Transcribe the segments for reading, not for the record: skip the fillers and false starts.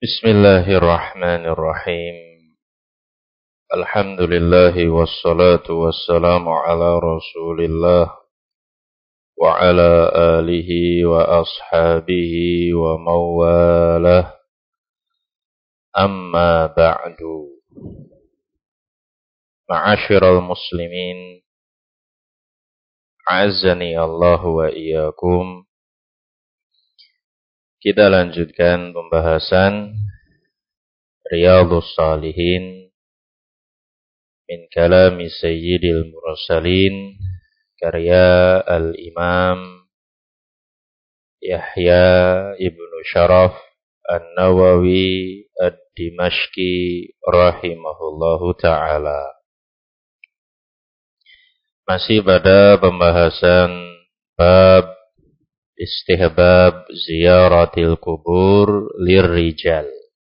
Bismillahirrahmanirrahim. Alhamdulillahi wassalatu wassalamu ala Rasulillah wa ala alihi wa ashabihi wa mawalah. Amma ba'du. Ma'asyiral muslimin, a'azzani Allah wa iyyakum. Kita lanjutkan pembahasan Riyadhus Shalihin min kalami Sayyidil Mursalin karya Al-Imam Yahya ibnu Sharaf An-Nawawi Ad-Dimashqi rahimahullahu ta'ala. Masih pada pembahasan bab istihbab ziyaratil kubur lirrijal.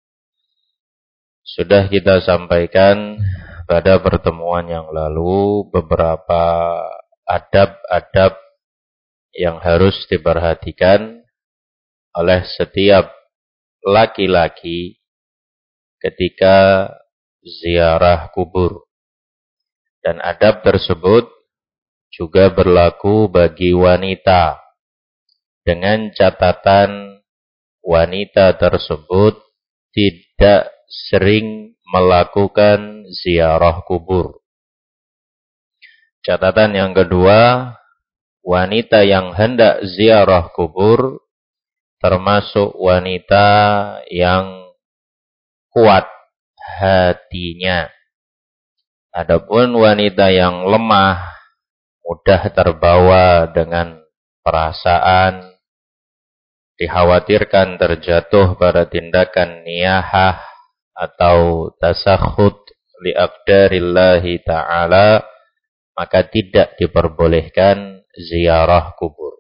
Sudah kita sampaikan pada pertemuan yang lalu beberapa adab-adab yang harus diperhatikan oleh setiap laki-laki ketika ziarah kubur. Dan adab tersebut juga berlaku bagi wanita, dengan catatan wanita tersebut tidak sering melakukan ziarah kubur. Catatan yang kedua, wanita yang hendak ziarah kubur termasuk wanita yang kuat hatinya. Adapun wanita yang lemah, mudah terbawa dengan perasaan, dikhawatirkan terjatuh pada tindakan niyahah atau tasakhut li aqdarillahi ta'ala, maka tidak diperbolehkan ziarah kubur.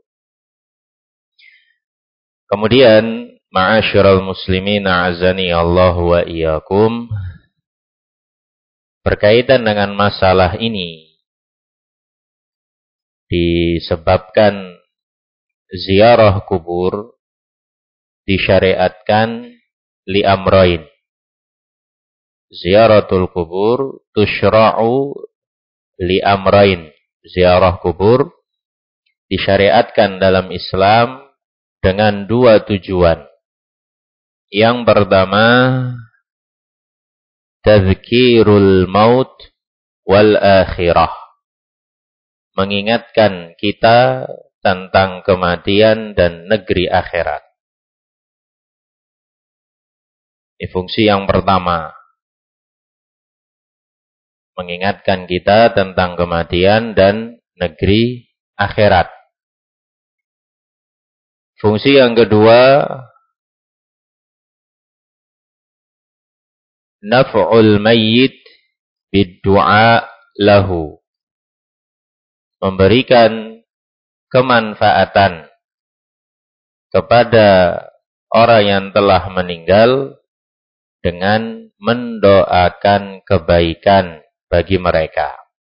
Kemudian, ma'asyiral muslimin a'azani Allah wa iyyakum, berkaitan dengan masalah ini disebabkan ziarah kubur disyariatkan li amrain. Ziaratul kubur tusyra'u li amrain. Ziarah kubur disyariatkan dalam Islam dengan dua tujuan. Yang pertama, tadhkirul maut wal akhirah. Mengingatkan kita tentang kematian dan negeri akhirat. Ini fungsi yang pertama. Mengingatkan kita tentang kematian dan negeri akhirat. Fungsi yang kedua, naf'ul mayyit bid-du'a lahu. Memberikan kemanfaatan kepada orang yang telah meninggal dengan mendoakan kebaikan bagi mereka.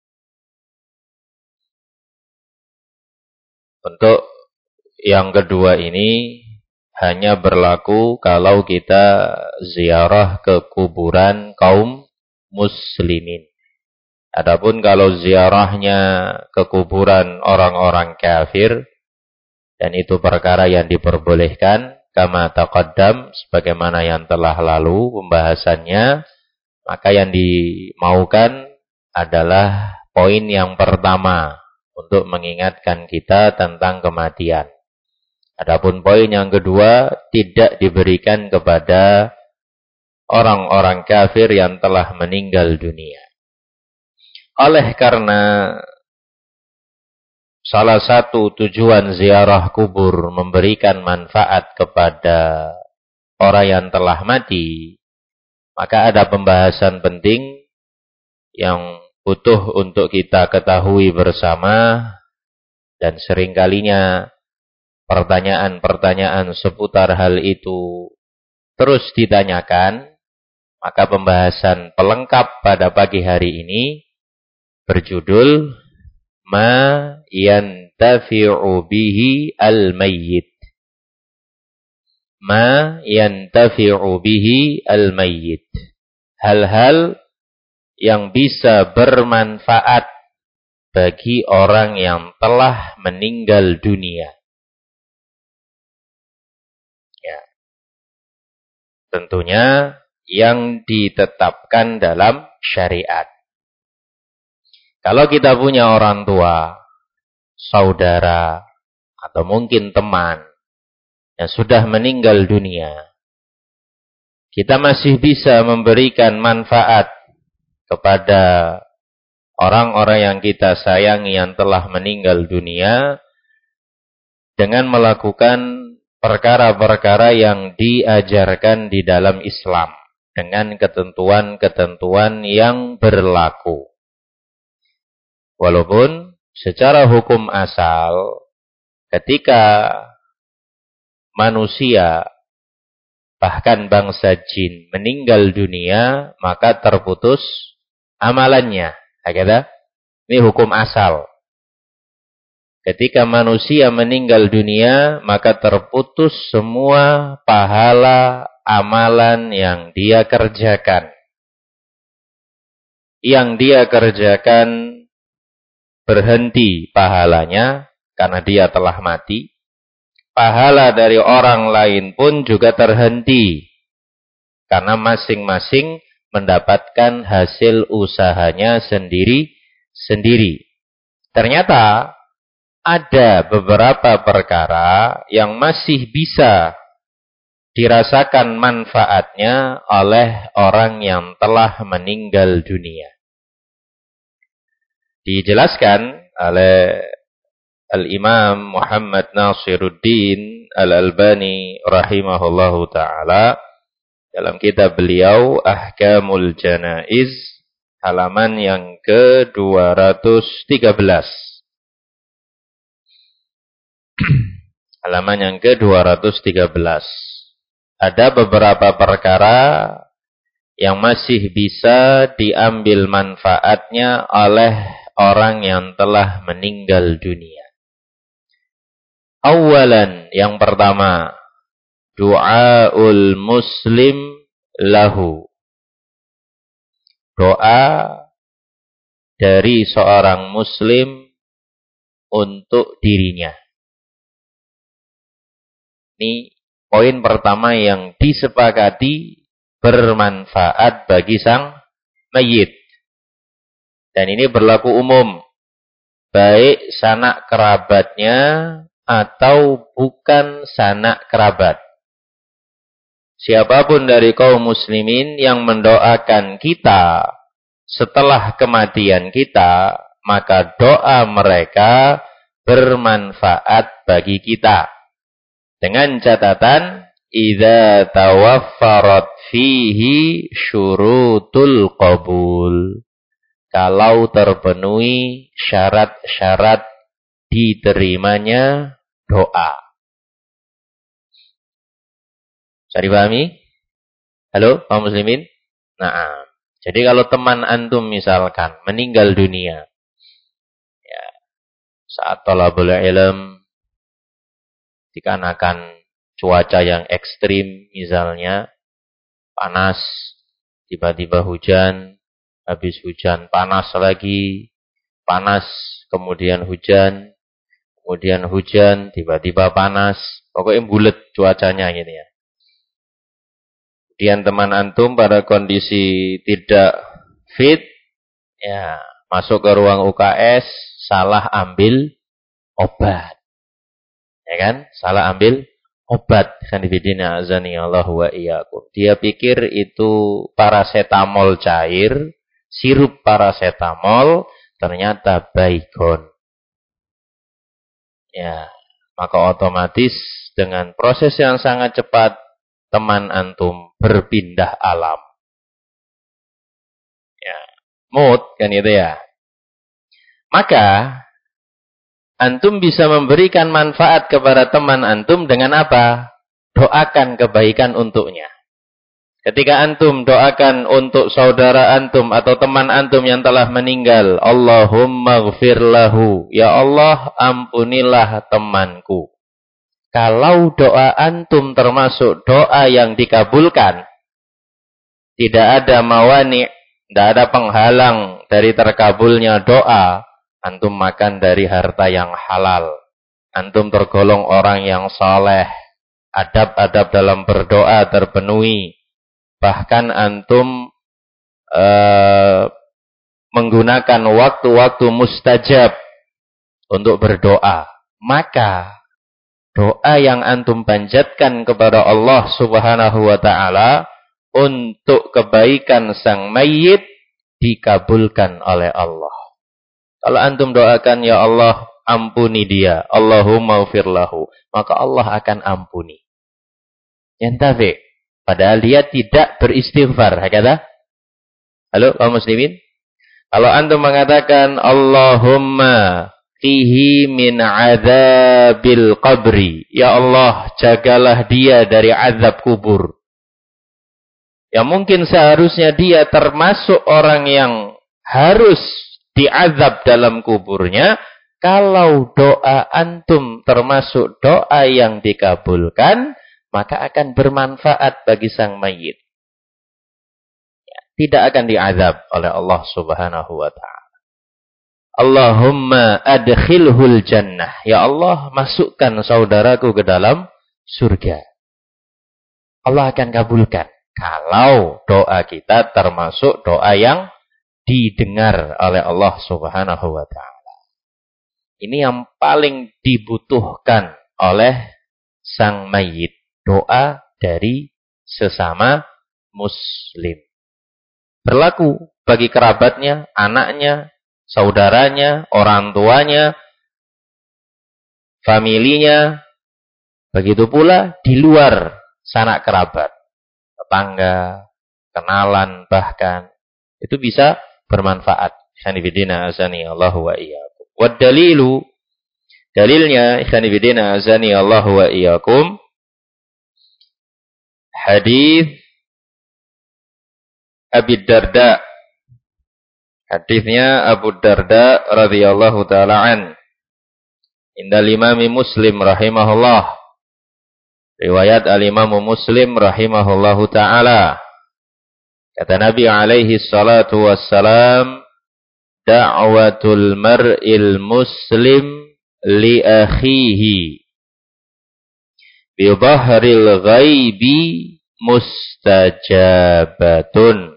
Untuk yang kedua ini hanya berlaku kalau kita ziarah ke kuburan kaum muslimin. Adapun kalau ziarahnya ke kuburan orang-orang kafir, dan itu perkara yang diperbolehkan, kama taqaddam, sebagaimana yang telah lalu pembahasannya, maka yang dimaukan adalah poin yang pertama, untuk mengingatkan kita tentang kematian. Adapun poin yang kedua, tidak diberikan kepada orang-orang kafir yang telah meninggal dunia. Oleh karena salah satu tujuan ziarah kubur memberikan manfaat kepada orang yang telah mati, maka ada pembahasan penting yang butuh untuk kita ketahui bersama, dan seringkalinya pertanyaan-pertanyaan seputar hal itu terus ditanyakan. Maka pembahasan pelengkap pada pagi hari ini berjudul Ma yantafi'u bihi al-mayyit. ma yantafi'u bihi al-mayyit. Hal-hal yang bisa bermanfaat bagi orang yang telah meninggal dunia. Ya. Tentunya yang ditetapkan dalam syariat. Kalau kita punya orang tua, saudara, atau mungkin teman yang sudah meninggal dunia, kita masih bisa memberikan manfaat kepada orang-orang yang kita sayangi yang telah meninggal dunia dengan melakukan perkara-perkara yang diajarkan di dalam Islam dengan ketentuan-ketentuan yang berlaku. Walaupun secara hukum asal, ketika manusia, bahkan bangsa jin, meninggal dunia, maka terputus amalannya. Hakata? Ini hukum asal. Ketika manusia meninggal dunia, maka terputus semua pahala amalan yang dia kerjakan. Yang dia kerjakan berhenti pahalanya karena dia telah mati. Pahala dari orang lain pun juga terhenti karena masing-masing mendapatkan hasil usahanya sendiri-sendiri. Ternyata ada beberapa perkara yang masih bisa dirasakan manfaatnya oleh orang yang telah meninggal dunia. Dijelaskan oleh Al-Imam Muhammad Nasiruddin Al-Albani rahimahullahu ta'ala dalam kitab beliau Ahkamul Janaiz halaman yang ke-213. Halaman yang ke-213. Ada beberapa perkara yang masih bisa diambil manfaatnya oleh orang yang telah meninggal dunia. Awalan, yang pertama, du'aul muslim lahu. Doa dari seorang muslim untuk dirinya. Ini poin pertama yang disepakati bermanfaat bagi sang mayit. Dan ini berlaku umum. Baik sanak kerabatnya atau bukan sanak kerabat. Siapapun dari kaum muslimin yang mendoakan kita setelah kematian kita, maka doa mereka bermanfaat bagi kita. Dengan catatan, idza tawaffarat fihi syurutul qabul. Kalau terpenuhi syarat-syarat diterimanya doa. Bisa dipahami? Halo, kaum muslimin? Nah, jadi kalau teman antum misalkan meninggal dunia, ya, saat thalabul ilm, dikarenakan cuaca yang ekstrim, misalnya panas, tiba-tiba hujan, habis hujan panas lagi, panas, kemudian hujan, tiba-tiba panas, pokoknya bulet cuacanya gitu ya. Kemudian teman antum pada kondisi tidak fit, ya masuk ke ruang UKS, salah ambil obat, ya kan? Salah ambil obat, khanifidina azani Allah wa iyyakum. Dia pikir itu paracetamol cair. Sirup paracetamol, ternyata baygon. Ya, maka otomatis dengan proses yang sangat cepat, teman antum berpindah alam. Ya, mood kan itu ya. Maka, antum bisa memberikan manfaat kepada teman antum dengan apa? Doakan kebaikan untuknya. Ketika antum doakan untuk saudara antum atau teman antum yang telah meninggal, Allahumma ghfir lahu, ya Allah ampunilah temanku. kalau doa antum termasuk doa yang dikabulkan, tidak ada mawani, tidak ada penghalang dari terkabulnya doa, antum makan dari harta yang halal. Antum tergolong orang yang saleh, adab-adab dalam berdoa terpenuhi. Bahkan antum menggunakan waktu-waktu mustajab untuk berdoa. Maka doa yang antum panjatkan kepada Allah Subhanahu wa ta'ala untuk kebaikan sang mayit dikabulkan oleh Allah. Kalau antum doakan, ya Allah ampuni dia, Allahumma ufir lahu, maka Allah akan ampuni. Yantafi, padahal dia tidak beristighfar. Hakata? Halo kaum muslimin? Kalau antum mengatakan Allahumma qihi min adzabil qabri, ya Allah jagalah dia dari azab kubur. Ya mungkin seharusnya dia termasuk orang yang harus diazab dalam kuburnya. Kalau doa antum termasuk doa yang dikabulkan, maka akan bermanfaat bagi sang mayit. Tidak akan diazab oleh Allah Subhanahu wa ta'ala. Allahumma adkhilhul jannah. Ya Allah, masukkan saudaraku ke dalam surga. Allah akan kabulkan. Kalau doa kita termasuk doa yang didengar oleh Allah Subhanahu wa ta'ala. Ini yang paling dibutuhkan oleh sang mayit. Doa dari sesama muslim. Berlaku bagi kerabatnya, anaknya, saudaranya, orang tuanya, familinya. Begitu pula di luar sanak kerabat. Tetangga, kenalan bahkan. Itu bisa bermanfaat. Ikhwanifidina azani Allahu wa iyyakum. Wad dalilu, dalilnya ikhwanifidina azani Allahu wa iyyakum. Hadis Abi Darda. Hadisnya Abu Darda radhiyallahu taala an. Indal Imam Muslim rahimahullah. Riwayat Al-Imam Muslim rahimahullahu taala. Kata Nabi alaihi salatu wassalam, da'watul mar'il muslim li akhihi bi dhahril ghaibi mustajabatun.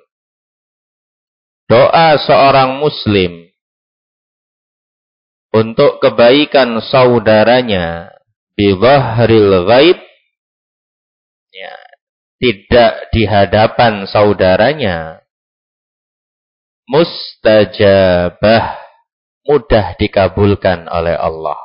Doa seorang muslim untuk kebaikan saudaranya bi dhahril ghaib, ya, tidak di hadapan saudaranya, mustajabah, mudah dikabulkan oleh Allah.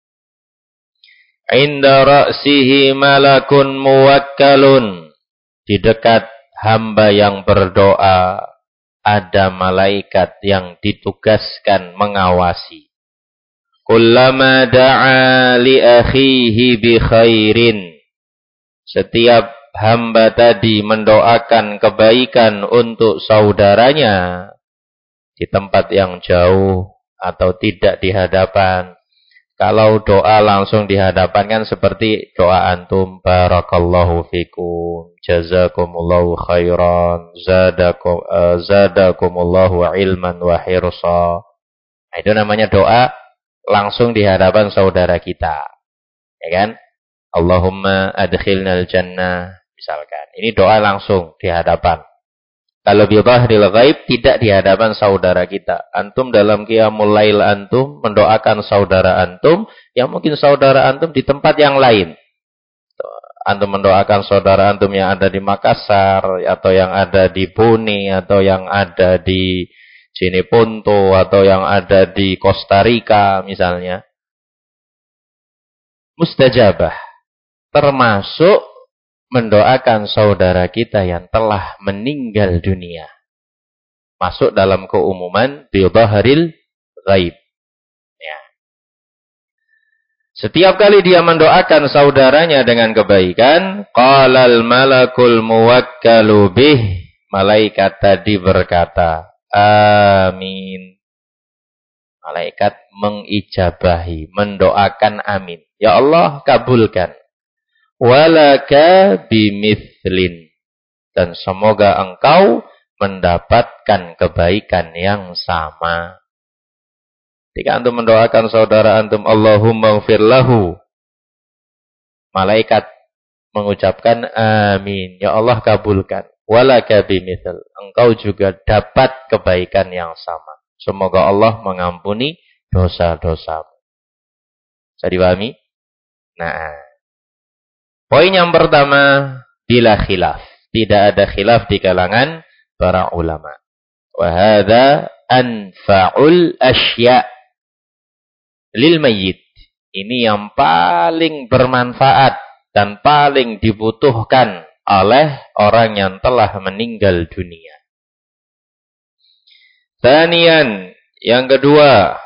Inda ra'sihi malakun muwakkalun, di dekat hamba yang berdoa ada malaikat yang ditugaskan mengawasi. Kullama da'a li akhihi bi khairin, setiap hamba tadi mendoakan kebaikan untuk saudaranya di tempat yang jauh atau tidak di hadapan. Kalau doa langsung di hadapan kan seperti doa antum, barakallahu fikum, jazakumullahu khairan, zadakumullahu ilman wa hirsa. Nah, itu namanya doa langsung di hadapan saudara kita. Ya kan? Allahumma adkhilnal jannah, misalkan. Ini doa langsung di hadapan. Kalau bi dhahril ghaib, tidak di hadapan saudara kita. Antum dalam qiyamul lail antum mendoakan saudara antum, yang mungkin saudara antum di tempat yang lain. Antum mendoakan saudara antum yang ada di Makassar, atau yang ada di Bone, atau yang ada di Cineponto, atau yang ada di Costa Rica misalnya. Mustajabah. Termasuk mendoakan saudara kita yang telah meninggal dunia. Masuk dalam keumuman bi dhahril ghaib. Ya. Setiap kali dia mendoakan saudaranya dengan kebaikan, qalal malakul muwakkalu bih, malaikat tadi berkata, amin. Malaikat mengijabahi, mendoakan amin. Ya Allah, kabulkan. Walaka bimithlin. Dan semoga engkau mendapatkan kebaikan yang sama. Ketika antum mendoakan saudara antum, Allahumma ighfir lahu, malaikat mengucapkan amin. Ya Allah, kabulkan. Walaka bimithl. Engkau juga dapat kebaikan yang sama. Semoga Allah mengampuni dosa-dosamu. Bisa dipahami? Nah, poin yang pertama, bila khilaf. Tidak ada khilaf di kalangan para ulama. Wa hadza anfa'ul asya' lil mayyit. Ini yang paling bermanfaat dan paling dibutuhkan oleh orang yang telah meninggal dunia. Tsaniyan, yang kedua,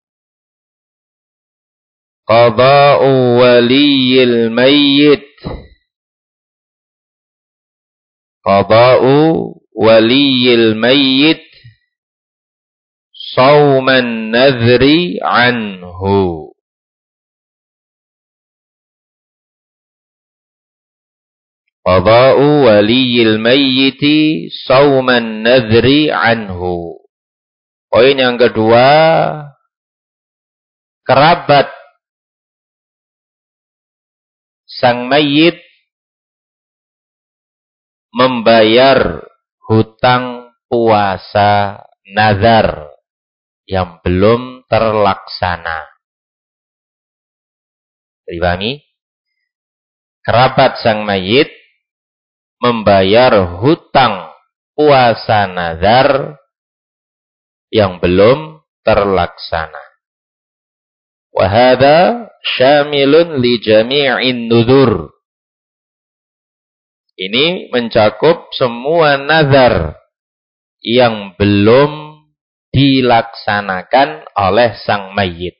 qada'u waliyil mayyit. Qada'u waliyil mayyit shauman nadhri anhu. Qada'u waliyil mayyiti shauman nadhri anhu. Poin yang kedua, kerabat sang mayit membayar hutang puasa nazar yang belum terlaksana. Dipahami? Kerabat sang mayit membayar hutang puasa nazar yang belum terlaksana. Wa hadza syamilun li jami'in nuzur. Ini mencakup semua nazar yang belum dilaksanakan oleh sang mayit.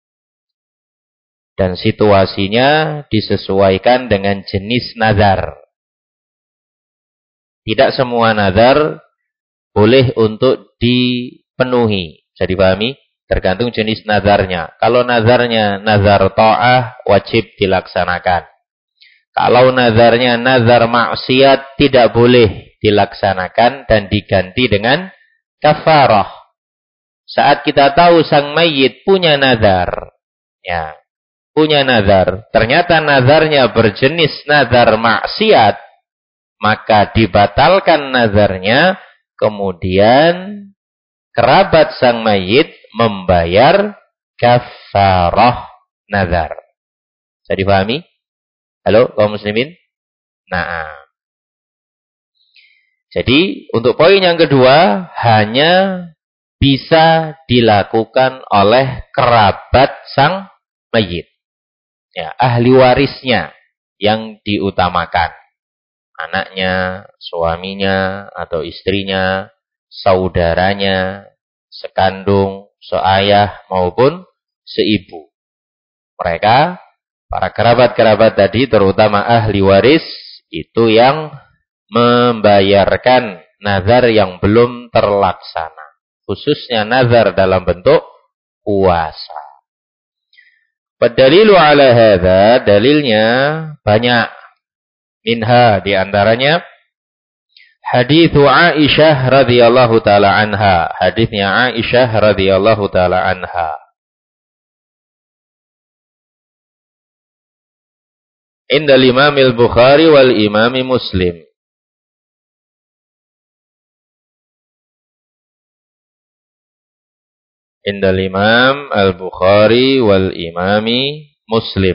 Dan situasinya disesuaikan dengan jenis nazar. Tidak semua nazar boleh untuk dipenuhi. Bisa dipahami? Tergantung jenis nazarnya. Kalau nazarnya nazar ta'ah, wajib dilaksanakan. Kalau nazarnya nazar maksiat, tidak boleh dilaksanakan dan diganti dengan kafarah. Saat kita tahu sang mayit punya nazar, ya, punya nazar, ternyata nazarnya berjenis nazar maksiat, maka dibatalkan nazarnya, kemudian kerabat sang mayit membayar kafarah nazar. Bisa dipahami? Halo, kaum muslimin? Nah, jadi untuk poin yang kedua, hanya bisa dilakukan oleh kerabat sang mayit. Ya, ahli warisnya yang diutamakan. Anaknya, suaminya, atau istrinya, saudaranya, sekandung, seayah, maupun seibu. Mereka, para kerabat-kerabat tadi, terutama ahli waris, itu yang membayarkan nazar yang belum terlaksana. Khususnya nazar dalam bentuk puasa. Padalilu ala hadza, dalilnya banyak. Minha, diantaranya hadithu Aisyah radhiyallahu taala anha. Hadisnya Aisyah radhiyallahu taala anha. Inda Imam al-Bukhari wal Imam Muslim. Inda Imam al-Bukhari wal Imam Muslim.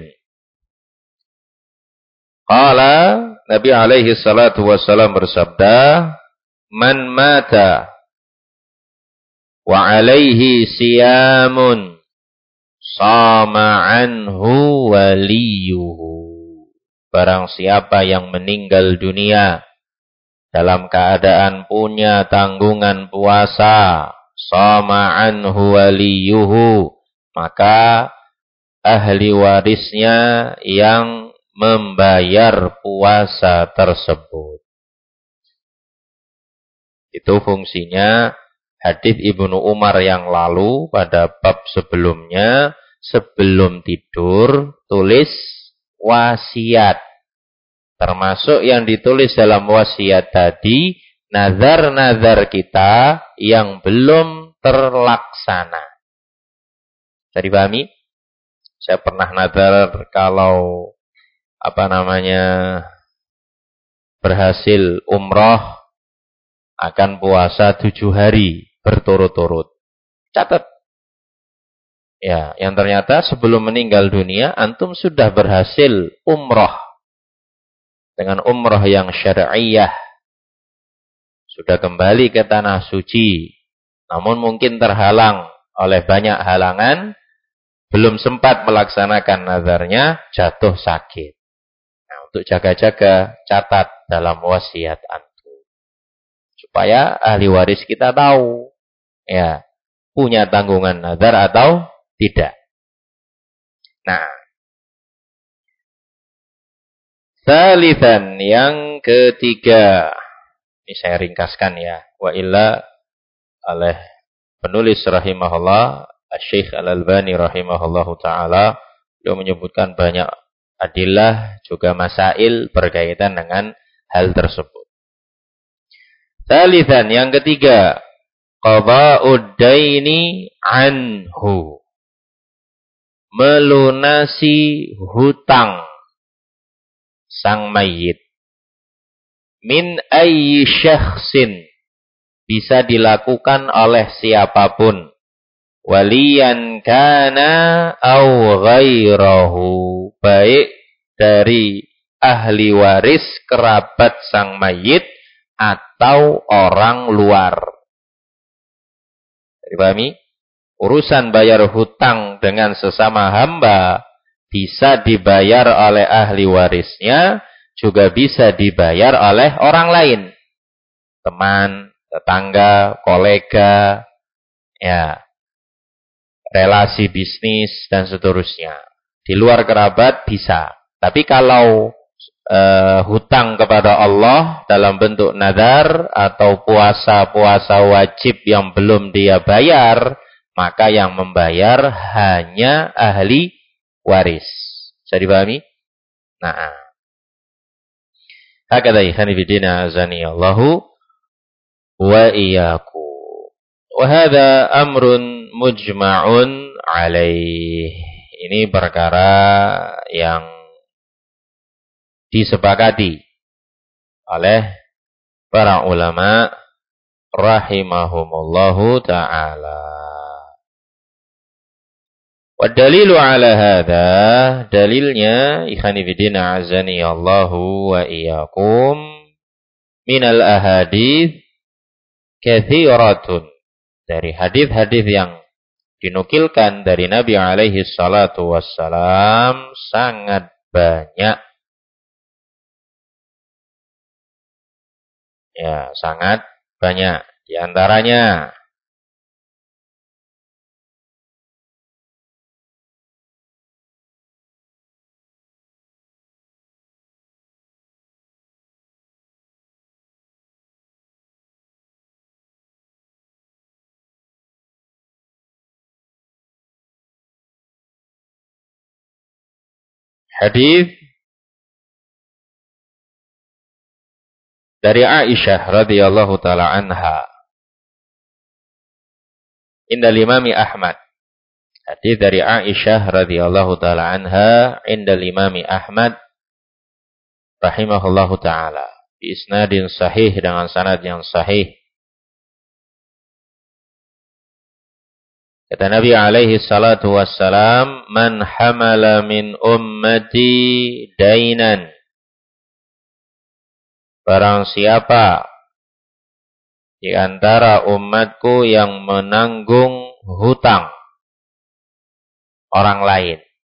Qala, Nabi alaihi salatu wassalam bersabda, man mata wa alaihi siyamun sama anhu waliyuhu. Barang siapa yang meninggal dunia dalam keadaan punya tanggungan puasa, sama anhu waliyuhu, maka ahli warisnya yang membayar puasa tersebut. Itu fungsinya hadis Ibnu Umar yang lalu pada bab sebelumnya, sebelum tidur tulis wasiat. Termasuk yang ditulis dalam wasiat tadi, nazar-nazar kita yang belum terlaksana. Bisa dipahami? Saya pernah nazar kalau berhasil umroh akan puasa 7 hari berturut-turut. Catat. Ya, yang ternyata sebelum meninggal dunia antum sudah berhasil umroh dengan umroh yang syar'iyah. Sudah kembali ke tanah suci. Namun mungkin terhalang oleh banyak halangan, belum sempat melaksanakan nazarnya, jatuh sakit. Nah, untuk jaga-jaga, catat dalam wasiat antum. Supaya ahli waris kita tahu, ya, punya tanggungan nazar atau tidak. Nah, salisan yang ketiga. Ini saya ringkaskan ya. Wa illa oleh penulis rahimahullah, Syekh Al-Albani rahimahullahu ta'ala, beliau menyebutkan banyak adillah juga masail berkaitan dengan hal tersebut. Salisan yang ketiga, qada'ud daini anhu. Melunasi hutang sang mayit. Min ayyi syakhsin. Bisa dilakukan oleh siapapun. Waliyan kana au ghairahu. Baik dari ahli waris kerabat sang mayit atau orang luar. Dipahami? Urusan bayar hutang dengan sesama hamba bisa dibayar oleh ahli warisnya, juga bisa dibayar oleh orang lain. Teman, tetangga, kolega, ya, relasi bisnis dan seterusnya. Di luar kerabat bisa. Tapi kalau hutang kepada Allah dalam bentuk nadar atau puasa-puasa wajib yang belum dia bayar, maka yang membayar hanya ahli waris. Bisa dipahami? Nah, hakadha ikhwani fillah azani Allahu wa iyyakum. Wa hadha amrun mujma'un alaih. Ini perkara yang disepakati oleh para ulama rahimahumullahu ta'ala. Wa dalilu ala hadha, dalilnya ikhwani fillah azani Allahu wa iyyakum, minal ahadits katsiratun, dari hadis-hadis yang dinukilkan dari Nabi alaihi salatu wassalam sangat banyak. Ya, sangat banyak. Di antaranya hadis dari Aisyah radhiyallahu taala anha, indal Imam Ahmad. Hadis dari Aisyah radhiyallahu taala anha indal Imam Ahmad rahimahullahu taala, bi isnadin sahih, dengan sanad yang sahih. Kata Nabi alaihi salatu wassalam, man hamala min ummati dainan. Barang siapa di antara umatku yang menanggung hutang orang lain,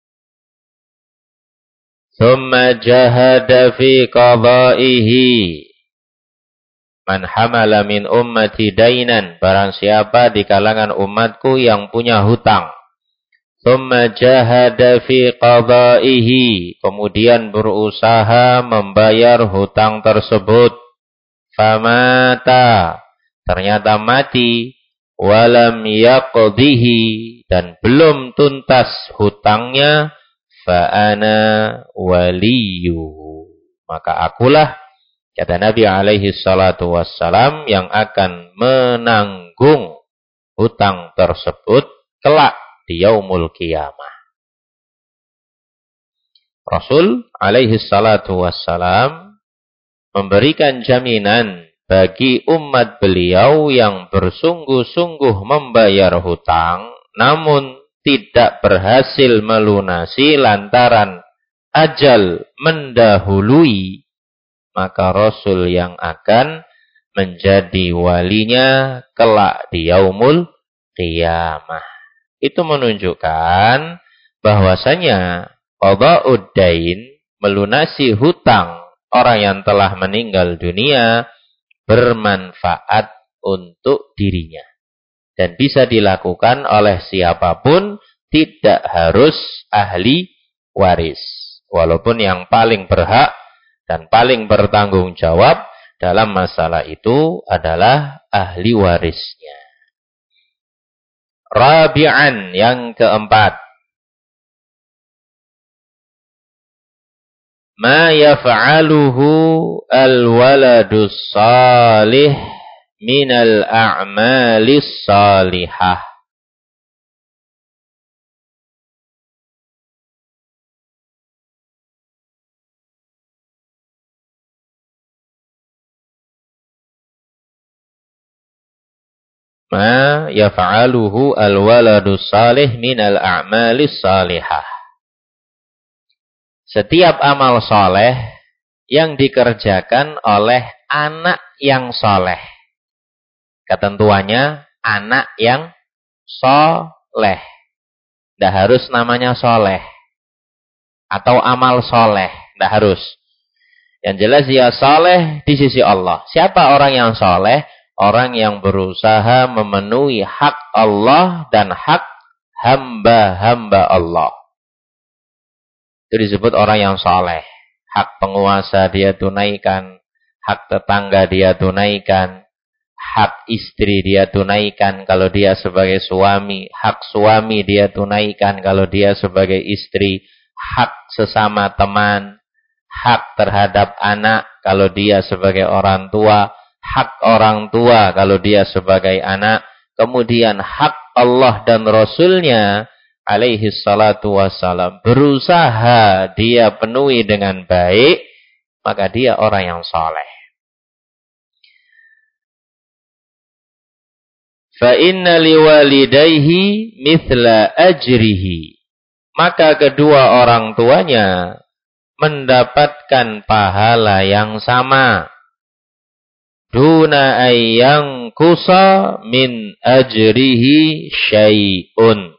thumma jahada fi qadaihi. Man hamala min ummati dainan, barang siapa di kalangan umatku yang punya hutang, thumma jahada fi qadaihi, kemudian berusaha membayar hutang tersebut, famata, ternyata mati, walam yaqdihi, dan belum tuntas hutangnya, fa ana waliyuhu, maka akulah, kata Nabi alaihi salatu wassalam, yang akan menanggung hutang tersebut kelak di yaumul qiyamah. Rasul alaihi salatu wassalam memberikan jaminan bagi umat beliau yang bersungguh-sungguh membayar hutang, namun tidak berhasil melunasi lantaran ajal mendahului, maka Rasul yang akan menjadi walinya kelak di yaumul qiyamah. Itu menunjukkan bahwasanya qada'ud dain, melunasi hutang orang yang telah meninggal dunia, bermanfaat untuk dirinya. Dan bisa dilakukan oleh siapapun, tidak harus ahli waris. Walaupun yang paling berhak dan paling bertanggung jawab dalam masalah itu adalah ahli warisnya. Rabi'an, yang keempat. Ma yaf'aluhu al-waladus salih minal a'malis salihah. Ma yaf'aluhu al-waladus salih minal a'malis salihah. Setiap amal soleh yang dikerjakan oleh anak yang soleh. Ketentuannya anak yang soleh. Tidak harus namanya soleh. Atau amal soleh. Tidak harus. Yang jelas dia soleh di sisi Allah. Siapa orang yang soleh? Orang yang berusaha memenuhi hak Allah dan hak hamba-hamba Allah. Itu disebut orang yang soleh. Hak penguasa dia tunaikan. Hak tetangga dia tunaikan. Hak istri dia tunaikan kalau dia sebagai suami. Hak suami dia tunaikan kalau dia sebagai istri. Hak sesama teman. Hak terhadap anak kalau dia sebagai orang tua. Hak orang tua kalau dia sebagai anak. Kemudian hak Allah dan Rasulnya alaihi salatu wassalam, berusaha dia penuhi dengan baik, maka dia orang yang saleh. Fa inna liwalidayhi mithla ajrihi, maka kedua orang tuanya mendapatkan pahala yang sama. Duna ayyang kusa min ajrihi syai'un,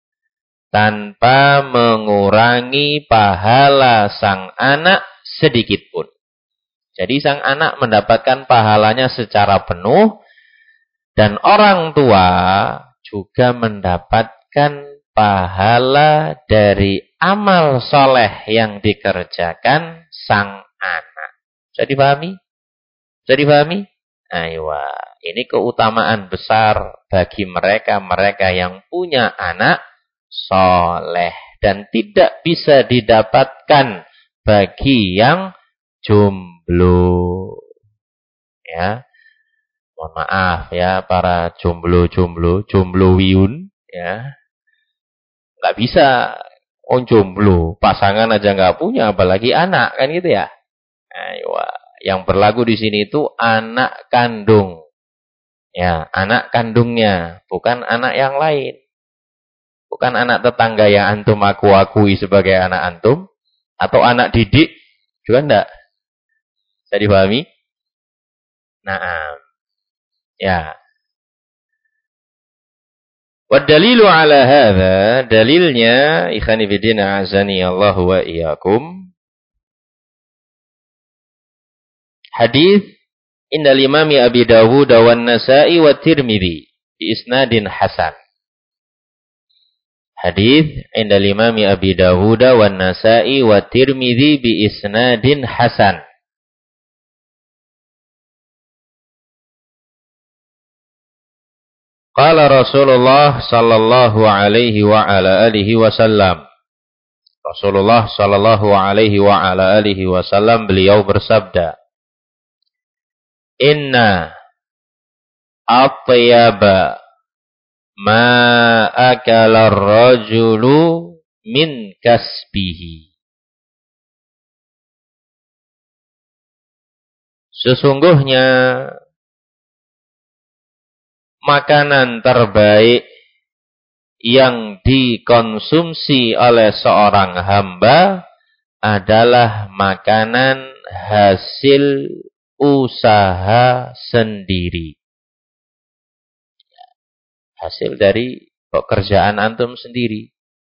tanpa mengurangi pahala sang anak sedikit pun. Jadi sang anak mendapatkan pahalanya secara penuh, dan orang tua juga mendapatkan pahala dari amal soleh yang dikerjakan sang anak. Bisa dipahami? Bisa dipahami? Aywa, ini keutamaan besar bagi mereka yang punya anak soleh, dan tidak bisa didapatkan bagi yang jomblo. Ya, mohon maaf ya para jomblowiun, ya, nggak bisa. Jomblo, pasangan aja nggak punya, apalagi anak, kan gitu ya. Ayo, yang berlaku di sini itu anak kandung, ya, anak kandungnya, bukan anak yang lain. Bukan anak tetangga yang antum akui sebagai anak antum. Atau anak didik. Juga enggak. Bisa dipahami? Nah. Ya. Wadalilu ala hadha. Dalilnya. Ikhani bidina azani Allahu wa iyakum. Hadis. Indal imami Abi Dawud wa Nasa'i wa Tirmidzi. Bi isnadin hasan. Hadis indal imami Abi Dawud wa Nasa'i wa Tirmidzi bi isnadin hasan. Qala Rasulullah sallallahu alaihi wa ala alihi wasallam. Rasulullah sallallahu alaihi wa ala alihi wasallam beliau bersabda, Inna atyaba ma akala ar-rajulu min kasbihi. Sesungguhnya makanan terbaik yang dikonsumsi oleh seorang hamba adalah makanan hasil usaha sendiri. Hasil dari pekerjaan antum sendiri.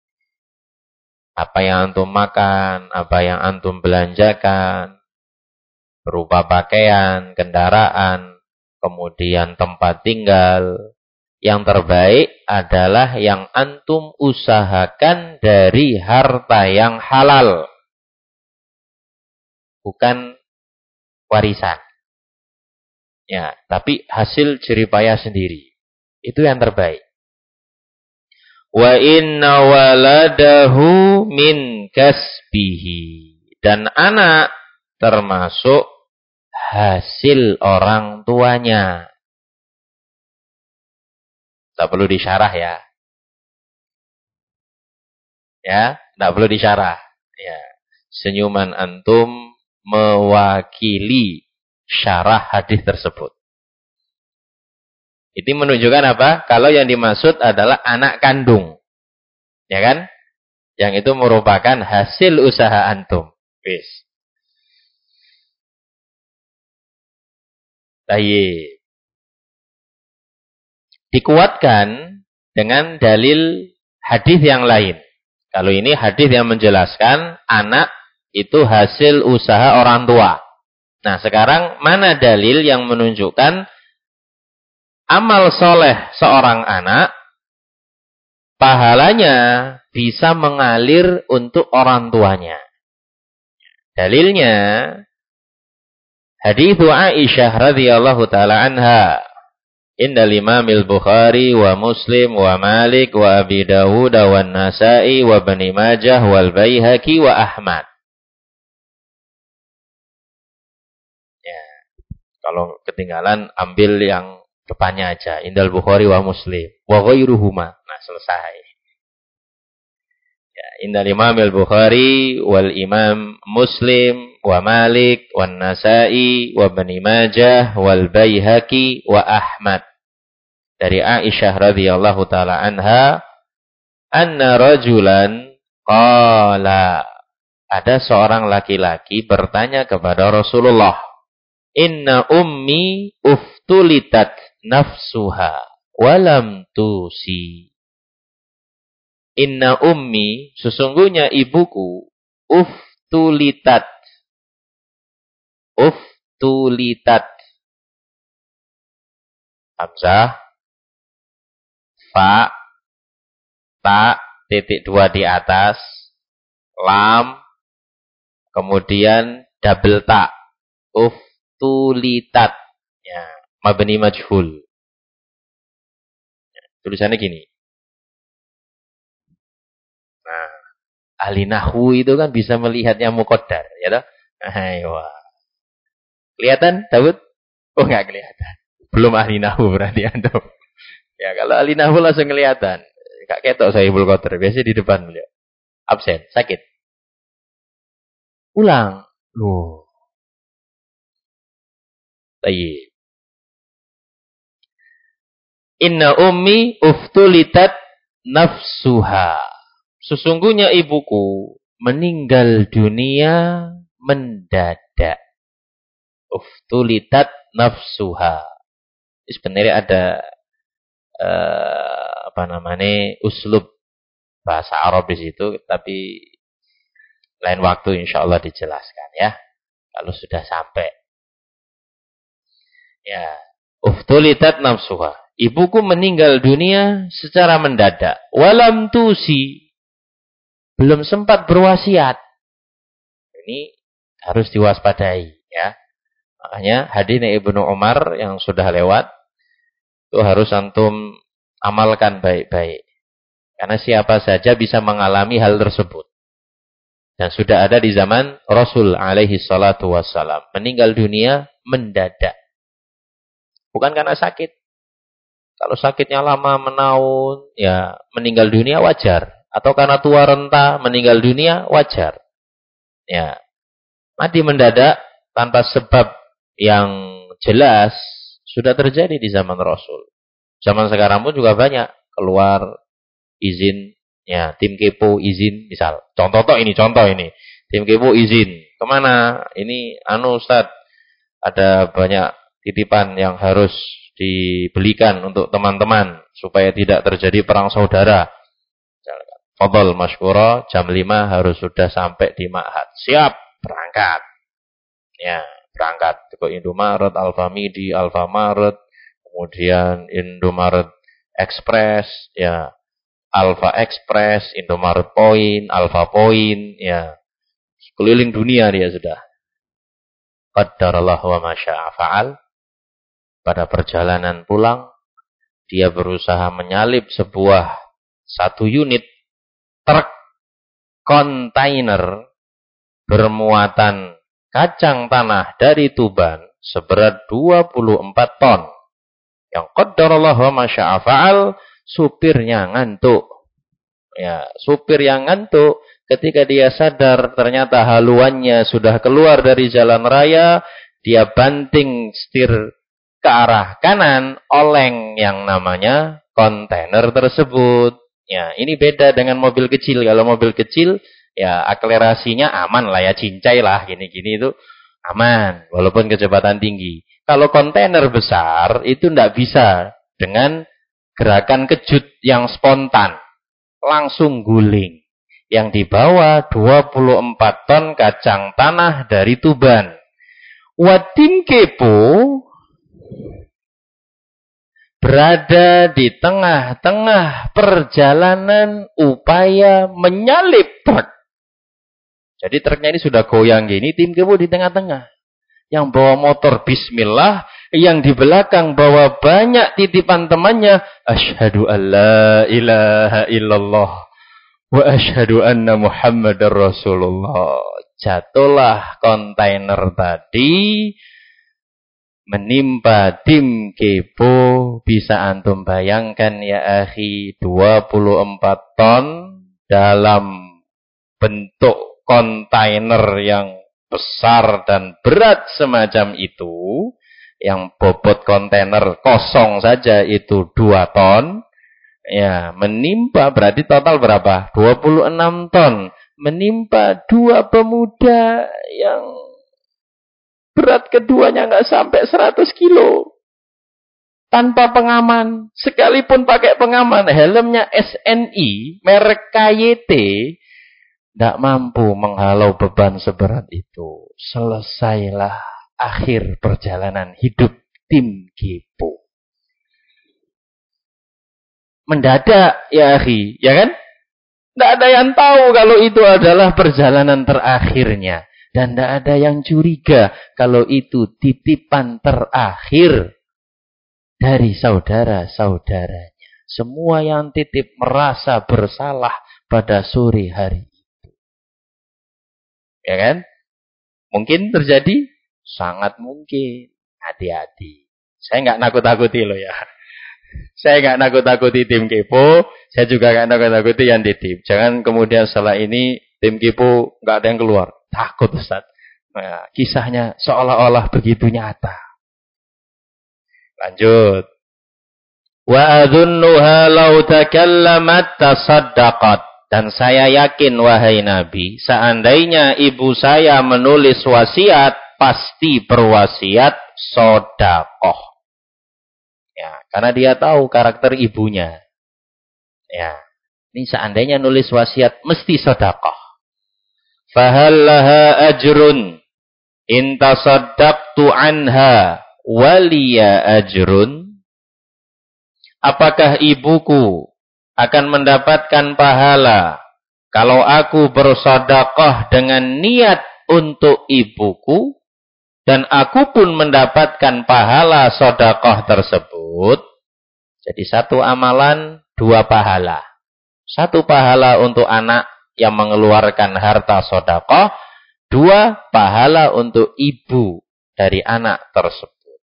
Apa yang antum makan, apa yang antum belanjakan, berupa pakaian, kendaraan, kemudian tempat tinggal. Yang terbaik adalah yang antum usahakan dari harta yang halal. Bukan warisan. Ya, tapi hasil jeripaya sendiri. Itu yang terbaik. Wa inna waladahu min kasbihi. Dan anak termasuk hasil orang tuanya. Tak perlu disyarah ya. Ya, tak perlu disyarah. Ya. Senyuman antum mewakili syarah hadis tersebut. Itu menunjukkan apa? Kalau yang dimaksud adalah anak kandung. Ya kan? Yang itu merupakan hasil usaha antum. Wis. Baik. Dikuatkan dengan dalil hadis yang lain. Kalau ini hadis yang menjelaskan anak itu hasil usaha orang tua. Nah, sekarang mana dalil yang menunjukkan amal soleh seorang anak, pahalanya bisa mengalir untuk orang tuanya. Dalilnya, hadits Aisyah radhiyallahu ta'ala anha. Indal Imam al-Bukhari wa Muslim wa Malik wa Abi Dawud wa Nasa'i wa Bani Majah wal Baihaqi wa Ahmad. Ya, kalau ketinggalan ambil yang depannya aja. Indal Bukhari wa Muslim. Wa ghairuhuma. Nah, selesai. Ya, Indal Imam al-Bukhari wal Imam Muslim wa Malik wa Nasa'i wa Bani Majah wal Baihaqi wa Ahmad. Dari Aisyah radhiyallahu ta'ala anha. Anna rajulan qala. Ada seorang laki-laki bertanya kepada Rasulullah. Inna ummi uftulitat nafsuha walam tusi. Inna ummi, sesungguhnya ibuku, uftulitat. Uftulitat. Hamzah, fa, ta, titik dua di atas, lam, kemudian double ta. Uftulitat. Ya, mabni majhul. Tulisannya gini. Nah, ahli nahwu itu kan bisa melihatnya muqaddar, ya toh? Ayo. Kelihatan, Daud? Oh, enggak kelihatan. Belum ahli nahwu berarti antum. Ya, kalau ahli nahwu langsung kelihatan. Enggak ketok Sahihul Qadar, biasanya di depan beliau. Absen, sakit. Ulang. Loh. Tayyib. Inna ummi uftulitat nafsuha. Sesungguhnya ibuku meninggal dunia mendadak. Uftulitat nafsuha. Sebenarnya ada uslub bahasa Arab di situ, tapi lain waktu insyaallah dijelaskan ya. Kalau sudah sampai. Ya, uftulitat nafsuha. Ibuku meninggal dunia secara mendadak. Walam tusi. Belum sempat berwasiat. Ini harus diwaspadai ya. Makanya hadis Ibnu Umar yang sudah lewat itu harus antum amalkan baik-baik. Karena siapa saja bisa mengalami hal tersebut. Dan sudah ada di zaman Rasul alaihi salatu wassalam. Meninggal dunia mendadak. Bukan karena sakit. Kalau sakitnya lama menaun, ya meninggal dunia wajar. Atau karena tua renta meninggal dunia wajar. Ya, mati mendadak tanpa sebab yang jelas sudah terjadi di zaman Rasul. Zaman sekarang pun juga banyak keluar izin, ya tim kepo izin, misal. Contoh ini. Tim kepo izin. Kemana? Ini Ustaz, ada banyak titipan yang harus dibelikan untuk teman-teman supaya tidak terjadi perang saudara. Fadhal masykura, jam 5 harus sudah sampai di Ma'had. Siap, berangkat. Ya, berangkat ke Indomaret, Alfamidi, Alfamaret, kemudian Indomaret Express, ya, Alfa Express, Indomaret Point, Alfa Point, ya. Keliling dunia dia sudah. Qaddarallahu wa masya'a fa'al. Pada perjalanan pulang, dia berusaha menyalip satu unit truk kontainer bermuatan kacang tanah dari Tuban seberat 24 ton. Yang qaddarallahu wa masya'a fa'al, supirnya ngantuk. Ya, supir yang ngantuk ketika dia sadar ternyata haluannya sudah keluar dari jalan raya, dia banting setir ke arah kanan, oleng yang namanya kontainer tersebut. Ya, ini beda dengan mobil kecil. Kalau mobil kecil, ya akselerasinya aman lah ya, cincai lah, gini-gini itu aman, walaupun kecepatan tinggi. Kalau kontainer besar, itu tidak bisa dengan gerakan kejut yang spontan. Langsung guling. Yang dibawa 24 ton kacang tanah dari Tuban. Watim kepo berada di tengah-tengah perjalanan upaya menyalip truk. Jadi truknya ini sudah goyang gini, tim kepo di tengah-tengah. Yang bawa motor bismillah, yang di belakang bawa banyak titipan temannya. Asyhadu an la ilaha illallah wa asyhadu anna Muhammadar Rasulullah. Jatuhlah kontainer tadi menimpa tim kepo. Bisa antum bayangkan ya akhi, 24 ton dalam bentuk kontainer yang besar dan berat semacam itu, yang bobot kontainer kosong saja itu 2 ton, ya menimpa berarti total berapa? 26 ton. Menimpa dua pemuda yang berat keduanya nggak sampai 100 kilo. Tanpa pengaman. Sekalipun pakai pengaman, helmnya SNI, merek KYT, tidak mampu menghalau beban seberat itu. Selesailah akhir perjalanan hidup tim kepo. Mendadak ya akhi, ya kan? Tidak ada yang tahu kalau itu adalah perjalanan terakhirnya. Dan tidak ada yang curiga kalau itu titipan terakhir dari saudara-saudaranya. Semua yang titip merasa bersalah pada sore hari itu. Ya kan? Mungkin terjadi? Sangat mungkin. Hati-hati. Saya nggak nakut-nakuti loh ya. Saya nggak nakut-nakuti tim kepo. Saya juga nggak nakut-nakuti yang titip. Jangan kemudian setelah ini tim kepo nggak ada yang keluar. Takut Ustaz. Nah, kisahnya seolah-olah begitu nyata. Lanjut. Wa adhunnuha law takallamat tasaddaqat. Dan saya yakin wahai Nabi, seandainya ibu saya menulis wasiat, pasti berwasiat sedekah. Ya, karena dia tahu karakter ibunya. Ya, ini seandainya nulis wasiat mesti sedekah. Fahal laha ajrun in tasaddaqtu anha waliya ajrun. Apakah ibuku akan mendapatkan pahala kalau aku bersedekah dengan niat untuk ibuku dan aku pun mendapatkan pahala sedekah tersebut? Jadi satu amalan, 2 pahala. 1 pahala untuk anak yang mengeluarkan harta sedekah, 2 pahala untuk ibu dari anak tersebut.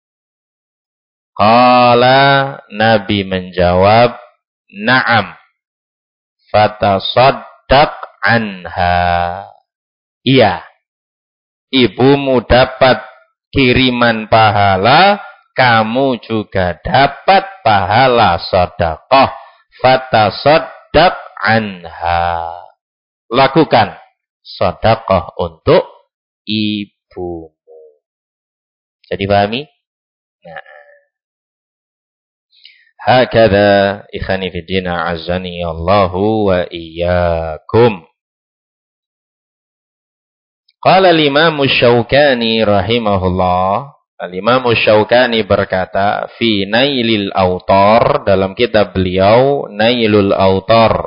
Qala, Nabi menjawab, na'am, fatasaddaq anha. Iya, ibumu dapat kiriman pahala, kamu juga dapat pahala sedekah. Fatasaddaq anha. Lakukan sedekah untuk ibumu. Jadi pahami? Nah, hakadha ikhani fid din azani Allahu wa iyyakum. Qala al-Imam Asy-Syaukani rahimahullah. Al-Imam Asy-Syaukani berkata, fi Nailil Autar, dalam kitab beliau Nailul Autar.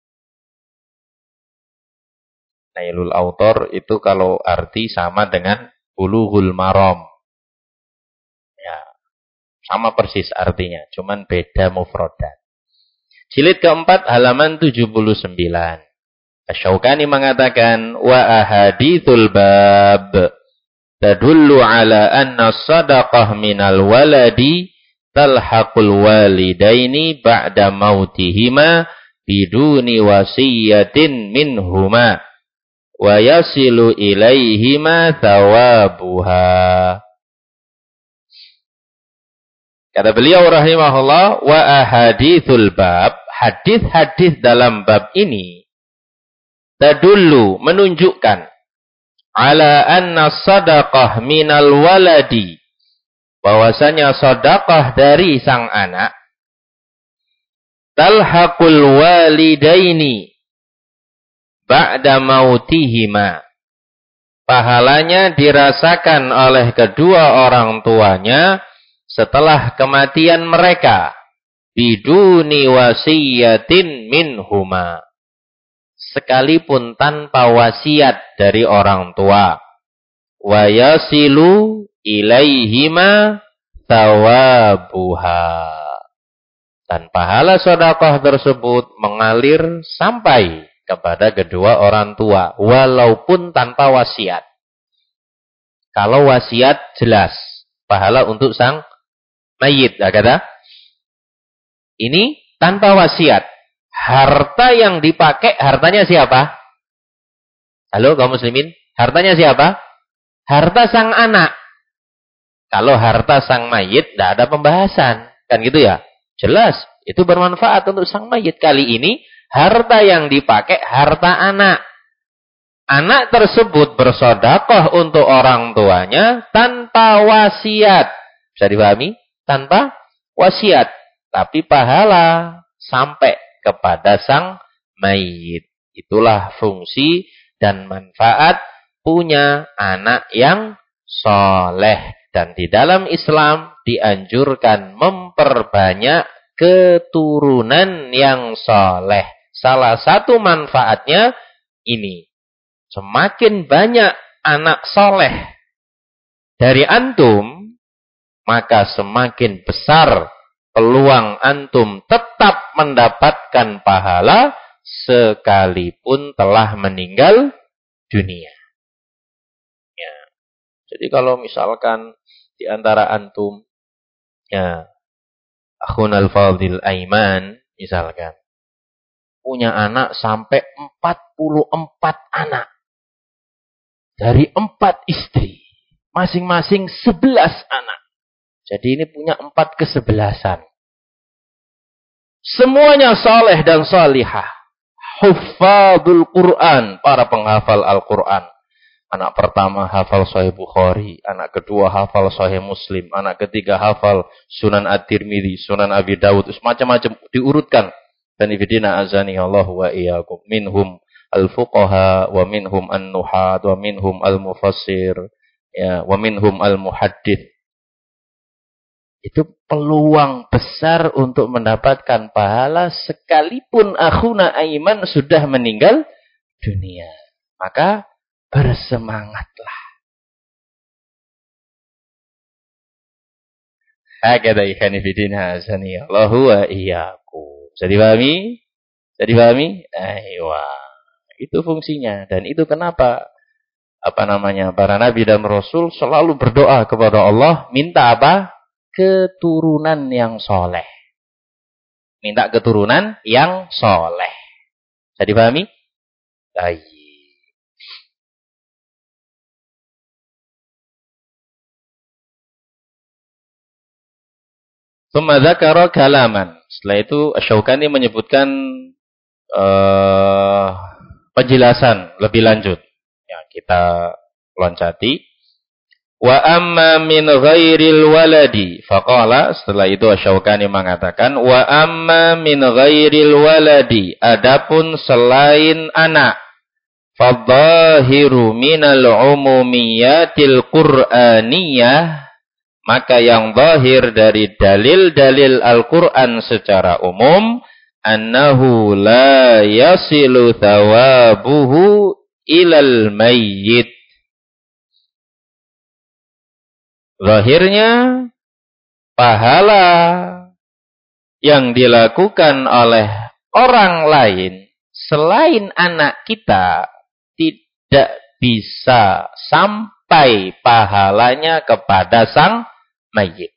Nailul Autar itu kalau arti sama dengan Bulughul Maram. Ya, sama persis artinya, cuman beda mufradat. Jilid keempat halaman 79. Asy-Syaukani mengatakan, wa ahadithul bab tadullu ala anna sadaqah minal waladi talhaqul walidaini ba'da mautihima biduni wasiyatin minhuma wa yasilu ilaihima thawabuha. Kata beliau rahimahullah, wa ahadithul bab, hadis-hadis dalam bab ini tadullu, menunjukkan, ala anna sadaqah minal waladi, bahwasanya sedekah dari sang anak, talhaqul walidaini ba'da mautihima, pahalanya dirasakan oleh kedua orang tuanya setelah kematian mereka, biduni wasiyatin minhuma, sekalipun tanpa wasiat dari orang tua. Wa yasilu ilaihima thawabuha, dan pahala sedekah tersebut mengalir sampai kepada kedua orang tua walaupun tanpa wasiat. Kalau wasiat jelas pahala untuk sang mayit, kata. Ini tanpa wasiat. Harta yang dipakai, hartanya siapa? Halo kaum muslimin, hartanya siapa? Harta sang anak. Kalau harta sang mayit, tidak ada pembahasan. Kan gitu ya? Jelas, itu bermanfaat untuk sang mayit. Kali ini, harta yang dipakai, harta anak. Anak tersebut bersedekah untuk orang tuanya tanpa wasiat. Bisa dipahami? Tanpa wasiat. Tapi pahala sampai kepada sang mayit. Itulah fungsi dan manfaat punya anak yang soleh. Dan di dalam Islam dianjurkan memperbanyak keturunan yang soleh. Salah satu manfaatnya ini. Semakin banyak anak soleh dari antum, maka semakin besar peluang antum tetap mendapatkan pahala sekalipun telah meninggal dunia. Ya. Jadi kalau misalkan di antara antum, ya, akhunal fadil Aiman, misalkan, punya anak sampai 44 anak. Dari 4 istri. Masing-masing 11 anak. Jadi ini punya 4 kesebelasan. Semuanya saleh dan salihah. Huffadul Quran. Para penghafal Al-Quran. Anak pertama hafal Sahih Bukhari. Anak kedua hafal Sahih Muslim. Anak ketiga hafal Sunan At-Tirmidzi. Sunan Abi Dawud. Macam-macam diurutkan. Dan ibidina azani Allah wa iyyakum. Minhum al-fuqaha, wa minhum an-nuhat, wa minhum al-mufassir, ya, wa minhum al-muhaddits. Itu peluang besar untuk mendapatkan pahala sekalipun akhuna Aiman sudah meninggal dunia. Maka bersemangatlah. Hakata ikhani fidina azani Allahu wa iyyakum. Bisa dipahami? Bisa dipahami? Aywa. Itu fungsinya. Dan itu kenapa para nabi dan rasul selalu berdoa kepada Allah, minta apa? Keturunan yang soleh. Minta keturunan yang soleh. Bisa dipahami? Baik. Tsumma dzakara kalaman. Setelah itu Asy-Syaukani menyebutkan penjelasan lebih lanjut. Ya, kita loncati. Wa amma min ghairil waladi. Faqala, setelah itu Asy-Syaukani mengatakan, wa amma min ghairil waladi. Adapun selain anak. Fadzahiru minal umumiyatil qur'aniyah. Maka yang zahir dari dalil-dalil Al-Quran secara umum, annahu la yasilu thawabuhu ilal mayyit. Zahirnya, pahala yang dilakukan oleh orang lain selain anak kita tidak bisa sampai pahalanya kepada sang mayyit.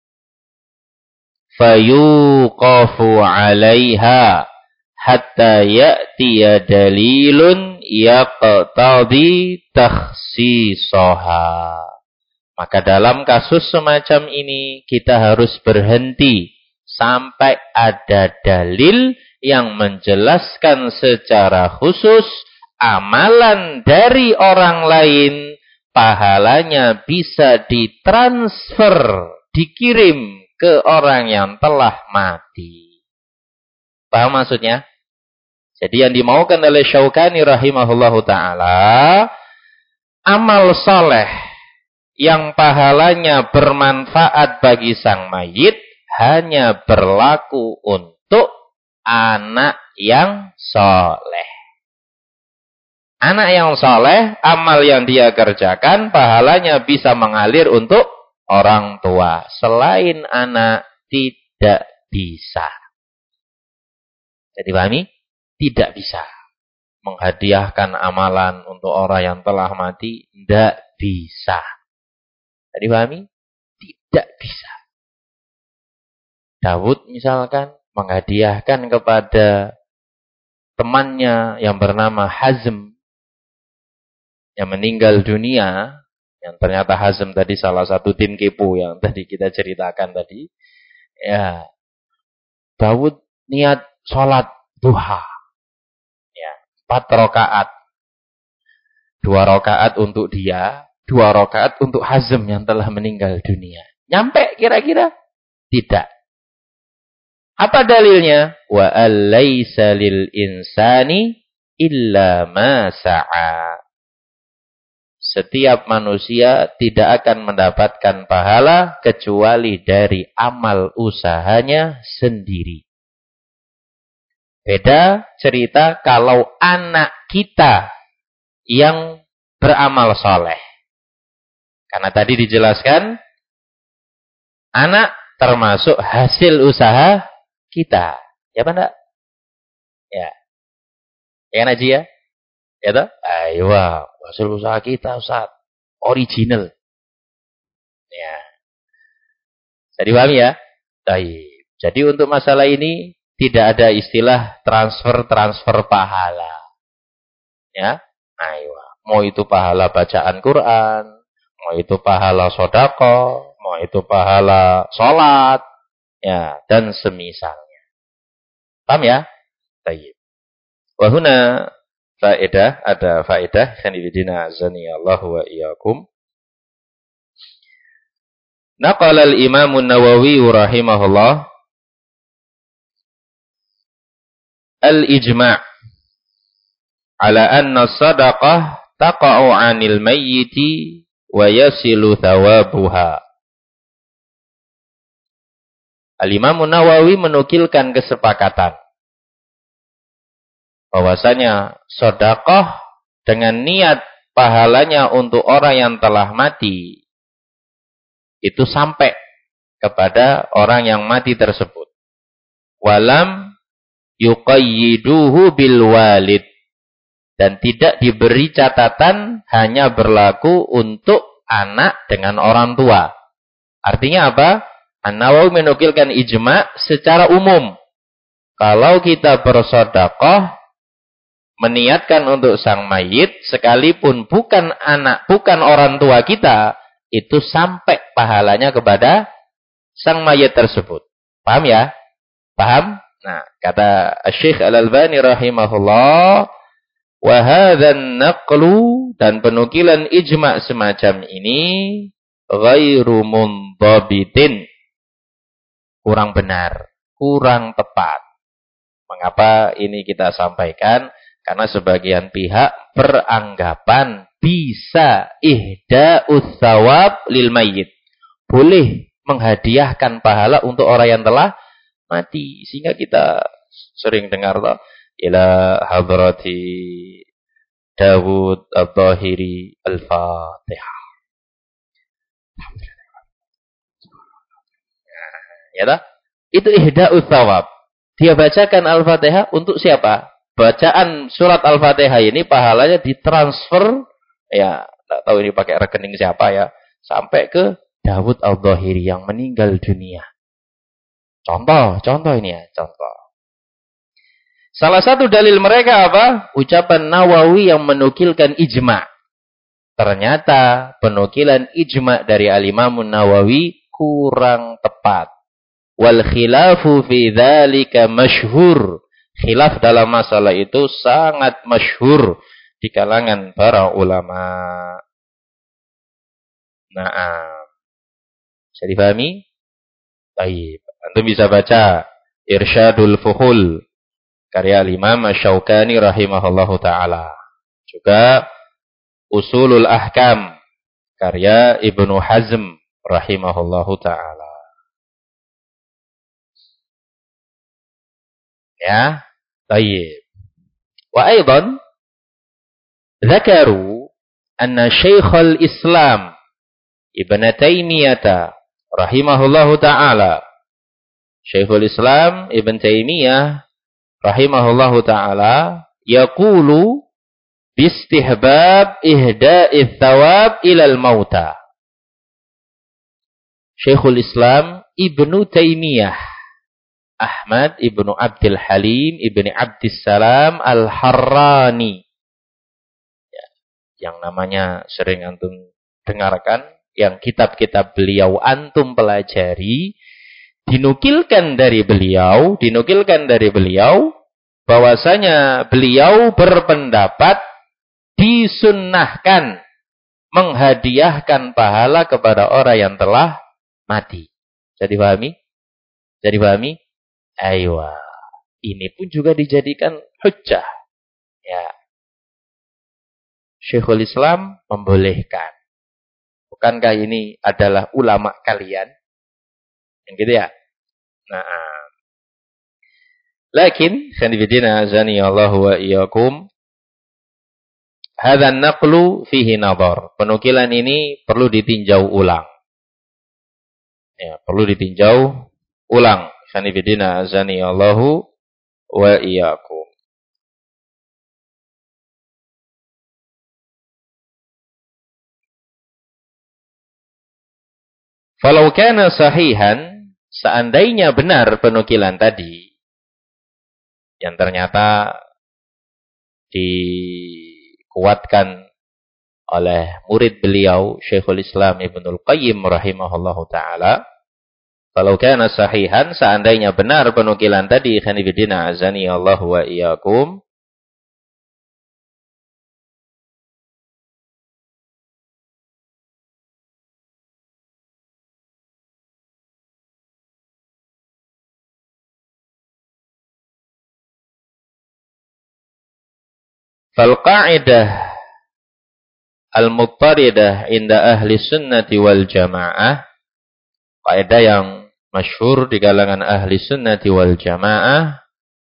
Fayuqafu 'alaiha hatta ya'tiya dalilun yaqtadi takhsisaha. Maka dalam kasus semacam ini kita harus berhenti sampai ada dalil yang menjelaskan secara khusus amalan dari orang lain pahalanya bisa ditransfer, dikirim ke orang yang telah mati. Paham maksudnya? Jadi yang dimaukan oleh Syaukani rahimahullahu ta'ala, amal soleh yang pahalanya bermanfaat bagi sang mayit hanya berlaku untuk anak yang soleh. Anak yang soleh, amal yang dia kerjakan, pahalanya bisa mengalir untuk orang tua. Selain anak, tidak bisa. Jadi pahami? Tidak bisa. Menghadiahkan amalan untuk orang yang telah mati, tidak bisa. Jadi pahami? Tidak bisa. Daud misalkan, menghadiahkan kepada temannya yang bernama Hazm, yang meninggal dunia, yang ternyata Hazm tadi salah satu tim kepo yang tadi kita ceritakan tadi. Ya, Daud niat sholat duha. Ya, 4 rakaat. 2 rakaat untuk dia, 2 rakaat untuk Hazm yang telah meninggal dunia. Nyampe kira-kira? Tidak. Apa dalilnya? Wa alaysa lil insani illa ma sa'a. Setiap manusia tidak akan mendapatkan pahala kecuali dari amal usahanya sendiri. Beda cerita kalau anak kita yang beramal soleh. Karena tadi dijelaskan, anak termasuk hasil usaha kita. Ya apa enggak? Ya. Ya Naji ya? Ya toh? Ayo, hasil usaha kita Ustaz. Original. Ya. Jadi paham ya? Baik. Jadi untuk masalah ini tidak ada istilah transfer pahala. Ya. Ayo. Mau itu pahala bacaan Quran, mau itu pahala sedekah, mau itu pahala salat, ya, dan semisalnya. Paham ya? Baik. Wa huna faedah, ada faedah khanifidina azani Allah wa iyyakum. Naqala al-Imam an-Nawawi rahimahullah al-ijma' ala anna sadaqah taqa'u 'anil mayyiti wa yasilu thawabuha. Al-Imam an-Nawawi menukilkan kesepakatan bahwasanya sedekah dengan niat pahalanya untuk orang yang telah mati itu sampai kepada orang yang mati tersebut. Walam yuqayyiduhu bil walid. Dan tidak diberi catatan hanya berlaku untuk anak dengan orang tua. Artinya apa? An-Nawawi menukilkan ijma secara umum. Kalau kita bersedekah meniatkan untuk sang mayit, sekalipun bukan anak, bukan orang tua kita, itu sampai pahalanya kepada sang mayit tersebut. Paham ya? Paham? Nah, kata Syekh Al-Albani rahimahullah, wa hadzan naqlu, dan penukilan ijma semacam ini ghairu mundhabitin, kurang benar, kurang tepat. Mengapa ini kita sampaikan? Karena sebagian pihak beranggapan bisa ihda'us tsawab lil mayyit. Boleh menghadiahkan pahala untuk orang yang telah mati. Sehingga kita sering dengar ila hadrati Dawud Al-Zahiri Al-Fatihah. Ya tak? Itu ihda'us tsawab. Dia bacakan Al-Fatihah untuk siapa? Bacaan surat Al-Fatihah ini pahalanya ditransfer, ya, tak tahu ini pakai rekening siapa ya, sampai ke Dawud Al-Zahiri yang meninggal dunia. Contoh ini ya, contoh. Salah satu dalil mereka apa? Ucapan Nawawi yang menukilkan ijma. Ternyata penukilan ijma dari Al-Imam Nawawi kurang tepat. Wal khilafu fi dzalika masyhur. Khilaf dalam masalah itu sangat masyhur di kalangan para ulama. Nah, bisa dipahami? Baik. Antum bisa baca Irsyadul Fuhul karya Imam Asy-Syaukani rahimahullahu taala. Juga Usulul Ahkam karya Ibnu Hazm rahimahullahu taala. Ya, baik. Wa aidan dzakaru anna Syekhul Islam Ibnu Taimiyah rahimahullahu taala, Syekhul Islam Ibn Taimiyah rahimahullahu ta'ala yaqulu bistihbab ihda'ith thawab ilal mauta. Syekhul Islam Ibnu Taimiyah Ahmad Ibnu Abdul Halim Ibni Abdissalam Al-Harrani, ya, yang namanya sering antum dengarkan, yang kitab-kitab beliau antum pelajari, dinukilkan dari beliau bahwasanya beliau berpendapat disunnahkan menghadiahkan pahala kepada orang yang telah mati. Jadi pahami? Aywa. Ini pun juga dijadikan hujjah. Ya. Syekhul Islam membolehkan. Bukankah ini adalah ulama kalian? Yang gitu ya? Nah, lakin khanifidina azani Allah wa iyyakum, hadzal naqlu fihi nadhar. Penukilan ini perlu ditinjau ulang. Ya, perlu ditinjau ulang. Khanifidina azani Allah wa iyyakum. Falau kana sahihan, seandainya benar penukilan tadi, yang ternyata dikuatkan oleh murid beliau, Syekhul Islam Ibnul Qayyim rahimahullahu ta'ala, kalau kana sahihan, seandainya benar penukilan tadi, khanifidina azani Allah wa iyyakum, fal-qa'idah al-muttaridah inda ahli sunnati wal jamaah, kaidah yang masyhur di kalangan ahli sunnati wal jamaah,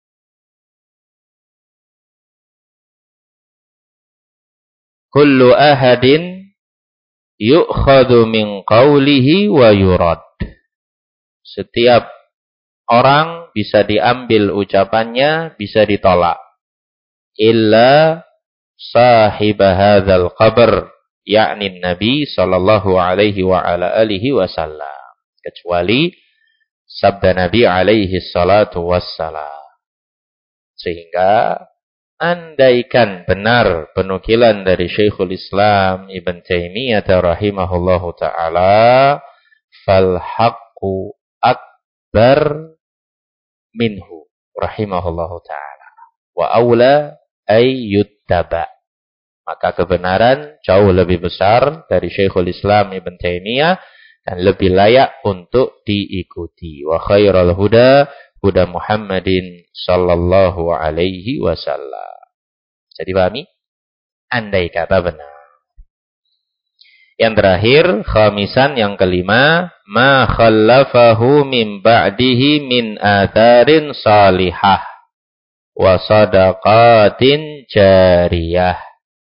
kullu ahadin yu'khadhu min qawlihi wa yurad. Setiap orang bisa diambil ucapannya, bisa ditolak. Illa sahib hadzal qabr, yakni Nabi sallallahu alaihi wa ala alihi wasallam. Kecuali sabda Nabi alaihi salatu wassalam. Sehingga andaikan benar penukilan dari Syekhul Islam Ibn Taimiyah rahimahullahu ta'ala, fal haqqu akbar minhu rahimahullahu ta'ala wa aula ay yuttaba. Maka kebenaran jauh lebih besar dari Syekhul Islam Ibn Taimiyah dan lebih layak untuk diikuti. Wa khairal huda huda Muhammadin sallallahu alaihi wasallam. Jadi pahami? Andai kata benar. Yang terakhir, khamisan yang kelima, ma khallafahu min ba'dihi min atharin salihah wa sadaqatin jariyah.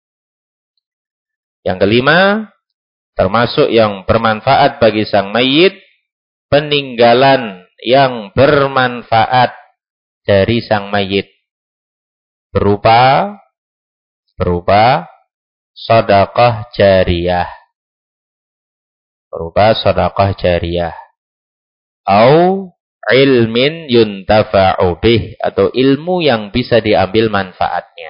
Yang kelima, termasuk yang bermanfaat bagi sang mayit, peninggalan yang bermanfaat dari sang mayit berupa sedekah jariyah. Berupa sedekah jariyah. Au ilmin yuntafa'u bih, atau ilmu yang bisa diambil manfaatnya.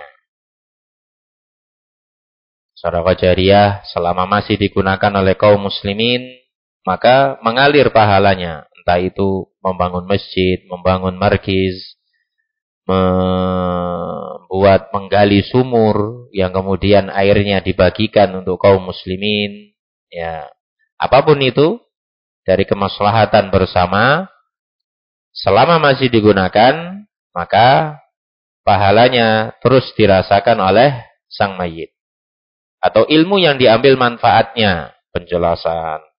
Sedekah jariyah selama masih digunakan oleh kaum muslimin, maka mengalir pahalanya. Entah itu membangun masjid, membangun markiz, membuat menggali sumur yang kemudian airnya dibagikan untuk kaum muslimin, ya apapun itu dari kemaslahatan bersama, selama masih digunakan maka pahalanya terus dirasakan oleh sang mayit. Atau ilmu yang diambil manfaatnya, penjelasan,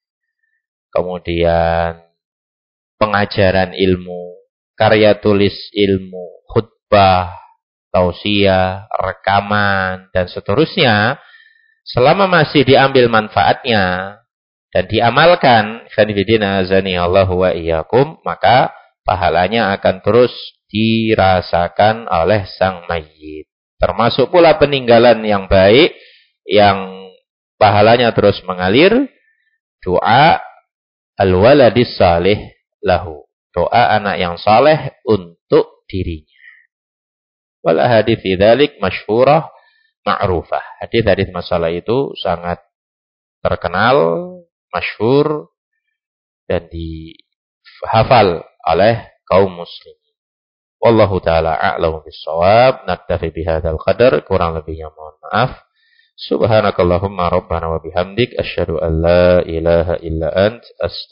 kemudian pengajaran ilmu, karya tulis ilmu, khutbah, tausiah, rekaman, dan seterusnya, selama masih diambil manfaatnya dan diamalkan, khanifidina azani Allahu wa iyyakum, maka pahalanya akan terus dirasakan oleh sang mayit. Termasuk pula peninggalan yang baik, yang pahalanya terus mengalir, doa al-waladis salih lahu. Doa anak yang saleh untuk dirinya. Wal hadits fi dzalik masyhurah ma'rufah. Hadis-hadis masalah itu sangat terkenal, masyhur, dan dihafal oleh kaum muslimin. Wallahu taala a'lamu bis-shawab. Naktafi bihadzal qadar, kurang lebihnya mohon maaf. Subhanakallahumma rabbana wa bihamdik asyhadu an la ilaha illa ant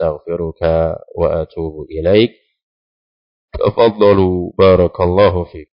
astaghfiruka wa atubu ilaik. Tafaddalu barakallahu fiik.